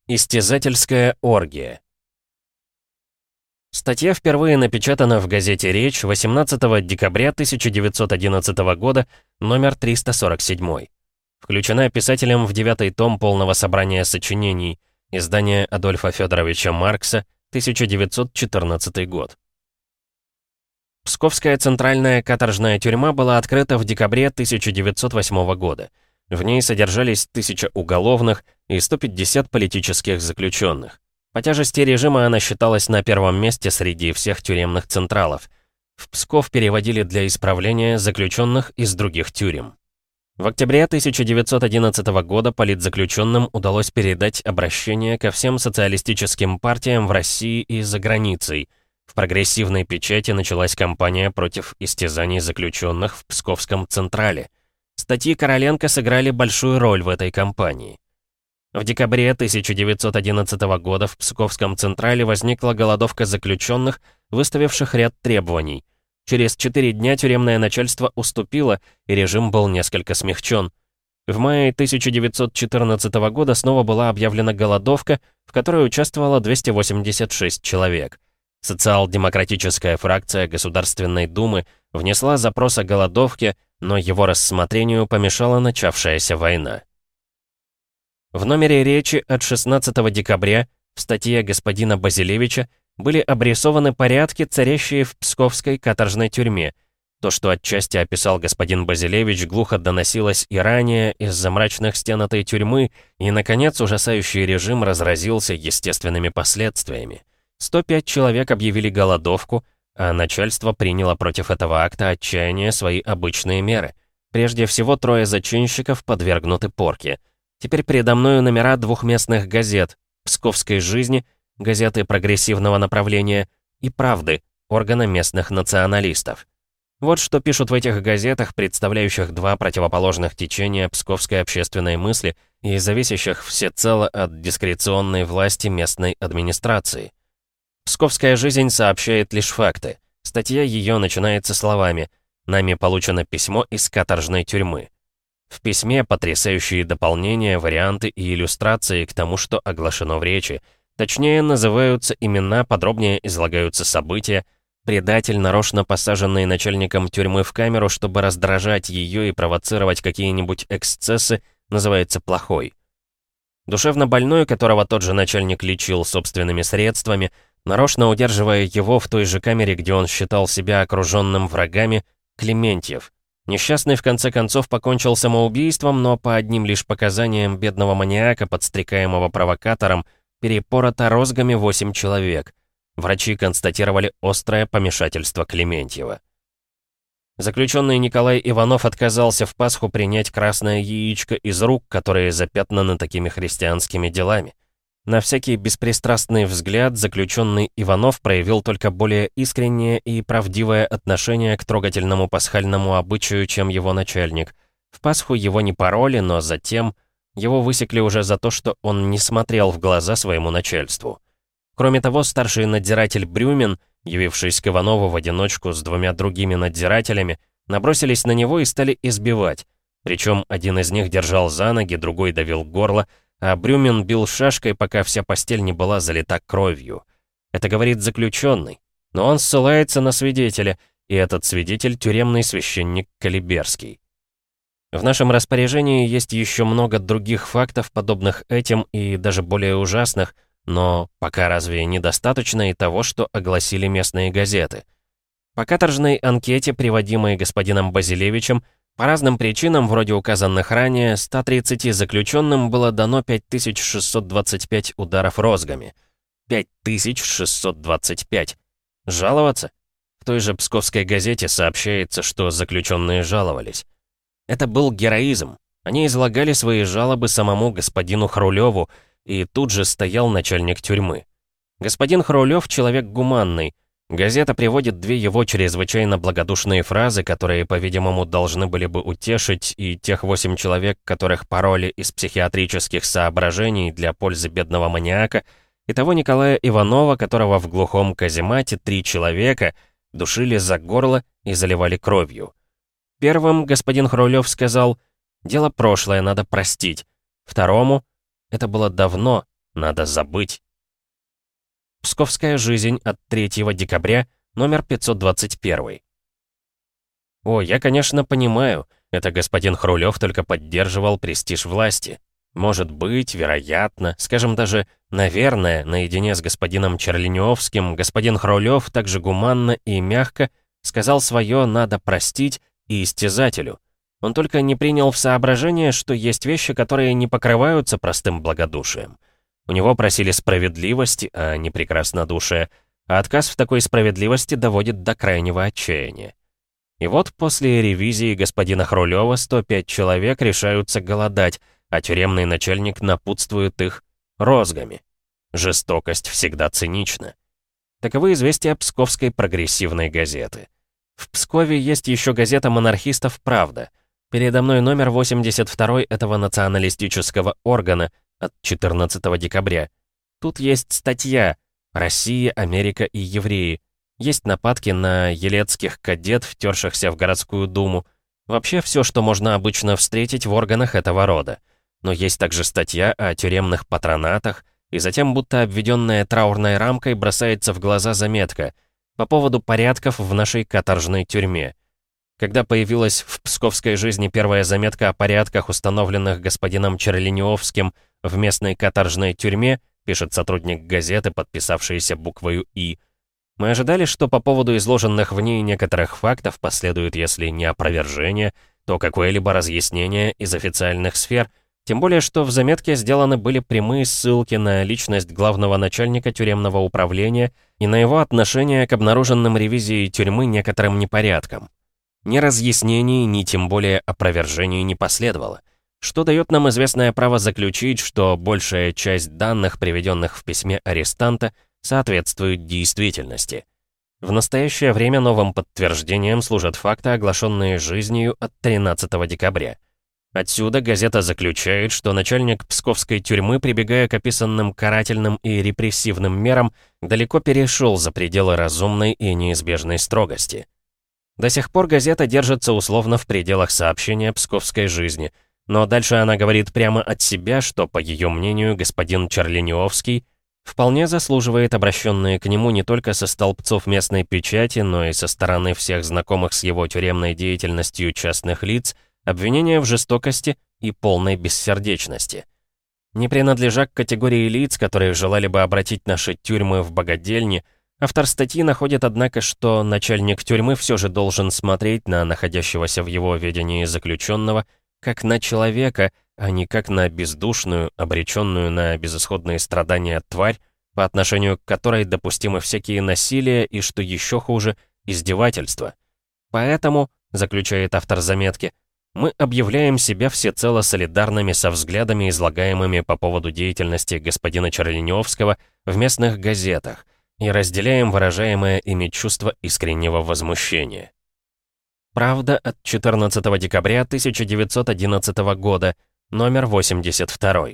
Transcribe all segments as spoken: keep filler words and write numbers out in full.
Истязательская оргия. Статья впервые напечатана в газете «Речь» восемнадцатого декабря тысяча девятьсот одиннадцатого года, номер триста сорок семь. Включена писателем в девятый том полного собрания сочинений, издание Адольфа Федоровича Маркса, тысяча девятьсот четырнадцатый год. Псковская центральная каторжная тюрьма была открыта в декабре тысяча девятьсот восьмого года. В ней содержались тысяча уголовных и сто пятьдесят политических заключенных. По тяжести режима она считалась на первом месте среди всех тюремных централов. В Псков переводили для исправления заключенных из других тюрем. В октябре тысяча девятьсот одиннадцатого года политзаключенным удалось передать обращение ко всем социалистическим партиям в России и за границей. В прогрессивной печати началась кампания против истязаний заключенных в Псковском Централе. Статьи Короленко сыграли большую роль в этой кампании. В декабре тысяча девятьсот одиннадцатого года в Псковском Централе возникла голодовка заключенных, выставивших ряд требований. Через четыре дня тюремное начальство уступило, и режим был несколько смягчен. В мае тысяча девятьсот четырнадцатого года снова была объявлена голодовка, в которой участвовало двести восемьдесят шесть человек. Социал-демократическая фракция Государственной Думы внесла запрос о голодовке, но его рассмотрению помешала начавшаяся война. В номере «Речи» от шестнадцатого декабря в статье господина Базилевича были обрисованы порядки, царящие в Псковской каторжной тюрьме. То, что отчасти описал господин Базилевич, глухо доносилось и ранее из-за мрачных стен этой тюрьмы, и, наконец, ужасающий режим разразился естественными последствиями. сто пять человек объявили голодовку, а начальство приняло против этого акта отчаяния свои обычные меры. Прежде всего, трое зачинщиков подвергнуты порке. Теперь передо мною номера двух местных газет «Псковской жизни», газеты прогрессивного направления, и «Правды», органа местных националистов. Вот что пишут в этих газетах, представляющих два противоположных течения псковской общественной мысли и зависящих всецело от дискреционной власти местной администрации. «Псковская жизнь» сообщает лишь факты. Статья ее начинается словами «Нами получено письмо из каторжной тюрьмы». В письме потрясающие дополнения, варианты и иллюстрации к тому, что оглашено в речи. Точнее, называются имена, подробнее излагаются события. Предатель, нарочно посаженный начальником тюрьмы в камеру, чтобы раздражать ее и провоцировать какие-нибудь эксцессы, называется плохой. Душевно больной, которого тот же начальник лечил собственными средствами, нарочно удерживая его в той же камере, где он считал себя окруженным врагами, Клементьев. Несчастный в конце концов покончил самоубийством, но по одним лишь показаниям бедного маньяка, подстрекаемого провокатором, перепорото розгами восемь человек. Врачи констатировали острое помешательство Клементьева. Заключенный Николай Иванов отказался в Пасху принять красное яичко из рук, которые запятнаны такими христианскими делами. На всякий беспристрастный взгляд заключенный Иванов проявил только более искреннее и правдивое отношение к трогательному пасхальному обычаю, чем его начальник. В Пасху его не пороли, но затем его высекли уже за то, что он не смотрел в глаза своему начальству. Кроме того, старший надзиратель Брюмин, явившись к Иванову в одиночку с двумя другими надзирателями, набросились на него и стали избивать. Причем один из них держал за ноги, другой давил горло, а Брюмин бил шашкой, пока вся постель не была залита кровью. Это говорит заключенный, но он ссылается на свидетеля, и этот свидетель — тюремный священник Калиберский. В нашем распоряжении есть еще много других фактов, подобных этим и даже более ужасных, но пока разве недостаточно и того, что огласили местные газеты? По каторжной анкете, приводимой господином Базилевичем, по разным причинам, вроде указанных ранее, ста тридцати заключенным было дано пять тысяч шестьсот двадцать пять ударов розгами. пять тысяч шестьсот двадцать пять. Жаловаться? В той же Псковской газете сообщается, что заключенные жаловались. Это был героизм. Они излагали свои жалобы самому господину Хрулеву, и тут же стоял начальник тюрьмы. Господин Хрулев — человек гуманный. Газета приводит две его чрезвычайно благодушные фразы, которые, по-видимому, должны были бы утешить и тех восемь человек, которых пароли из психиатрических соображений для пользы бедного маньяка, и того Николая Иванова, которого в глухом каземате три человека душили за горло и заливали кровью. Первым господин Хрулев сказал: «Дело прошлое, надо простить». Второму: «Это было давно, надо забыть. Псковская жизнь от третьего декабря, номер пятьсот двадцать один. О, я, конечно, понимаю, это господин Хрулев только поддерживал престиж власти. Может быть, вероятно, скажем даже, наверное, наедине с господином Черленевским, господин Хрулев также гуманно и мягко сказал свое «надо простить» и истязателю. Он только не принял в соображение, что есть вещи, которые не покрываются простым благодушием. У него просили справедливости, а не прекраснодушия, а отказ в такой справедливости доводит до крайнего отчаяния. И вот после ревизии господина Хрулева сто пять человек решаются голодать, а тюремный начальник напутствует их розгами. Жестокость всегда цинична. Таковы известия Псковской прогрессивной газеты. В Пскове есть еще газета монархистов «Правда». Передо мной номер восемьдесят два этого националистического органа от четырнадцатого декабря. Тут есть статья «Россия, Америка и евреи». Есть нападки на елецких кадет, втершихся в городскую думу. Вообще все, что можно обычно встретить в органах этого рода. Но есть также статья о тюремных патронатах, и затем, будто обведенная траурной рамкой, бросается в глаза заметка по поводу порядков в нашей каторжной тюрьме. Когда появилась в псковской жизни первая заметка о порядках, установленных господином Черленевским в местной каторжной тюрьме, пишет сотрудник газеты, подписавшийся буквою «И», мы ожидали, что по поводу изложенных в ней некоторых фактов последует, если не опровержение, то какое-либо разъяснение из официальных сфер, тем более, что в заметке сделаны были прямые ссылки на личность главного начальника тюремного управления и на его отношение к обнаруженным ревизией тюрьмы некоторым непорядкам. Ни разъяснений, ни тем более опровержений не последовало, что дает нам известное право заключить, что большая часть данных, приведенных в письме арестанта, соответствует действительности. В настоящее время новым подтверждением служат факты, оглашенные жизнью от тринадцатого декабря. Отсюда газета заключает, что начальник псковской тюрьмы, прибегая к описанным карательным и репрессивным мерам, далеко перешел за пределы разумной и неизбежной строгости. До сих пор газета держится условно в пределах сообщения псковской жизни, но дальше она говорит прямо от себя, что, по ее мнению, господин Черленевский вполне заслуживает обращенные к нему не только со столбцов местной печати, но и со стороны всех знакомых с его тюремной деятельностью частных лиц, обвинения в жестокости и полной бессердечности. Не принадлежа к категории лиц, которые желали бы обратить наши тюрьмы в богадельни, автор статьи находит, однако, что начальник тюрьмы все же должен смотреть на находящегося в его ведении заключенного как на человека, а не как на бездушную, обреченную на безысходные страдания тварь, по отношению к которой допустимы всякие насилия и, что еще хуже, издевательства. Поэтому, заключает автор заметки, мы объявляем себя всецело солидарными со взглядами, излагаемыми по поводу деятельности господина Черленевского в местных газетах, и разделяем выражаемое ими чувство искреннего возмущения. Правда от четырнадцатого декабря тысяча девятьсот одиннадцатого года, номер восемьдесят два.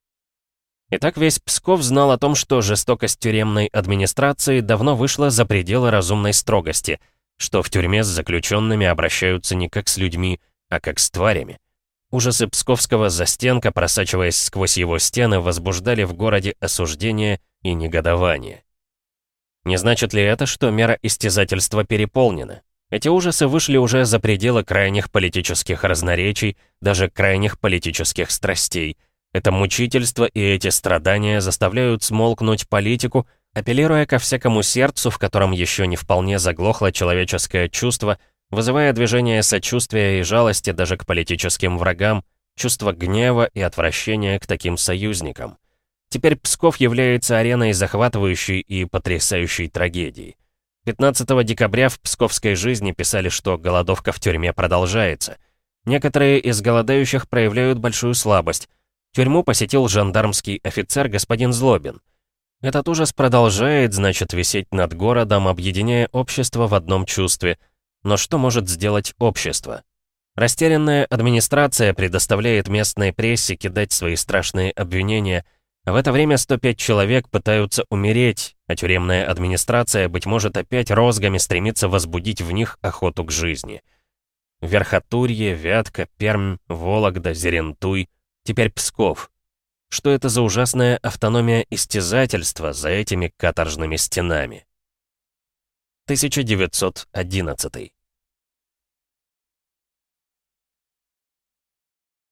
Итак, весь Псков знал о том, что жестокость тюремной администрации давно вышла за пределы разумной строгости, что в тюрьме с заключенными обращаются не как с людьми, а как с тварями. Ужасы псковского застенка, просачиваясь сквозь его стены, возбуждали в городе осуждение и негодование. Не значит ли это, что мера истязательства переполнена? Эти ужасы вышли уже за пределы крайних политических разноречий, даже крайних политических страстей. Это мучительство и эти страдания заставляют смолкнуть политику, апеллируя ко всякому сердцу, в котором еще не вполне заглохло человеческое чувство, вызывая движение сочувствия и жалости даже к политическим врагам, чувство гнева и отвращения к таким союзникам. Теперь Псков является ареной захватывающей и потрясающей трагедии. пятнадцатого декабря в псковской жизни писали, что голодовка в тюрьме продолжается. Некоторые из голодающих проявляют большую слабость. Тюрьму посетил жандармский офицер господин Злобин. Этот ужас продолжает, значит, висеть над городом, объединяя общество в одном чувстве. Но что может сделать общество? Растерянная администрация предоставляет местной прессе кидать свои страшные обвинения, а в это время сто пять человек пытаются умереть, а тюремная администрация, быть может, опять розгами стремится возбудить в них охоту к жизни. Верхотурье, Вятка, Пермь, Вологда, Зерентуй, теперь Псков. Что это за ужасная автономия истязательства за этими каторжными стенами? тысяча девятьсот одиннадцатый.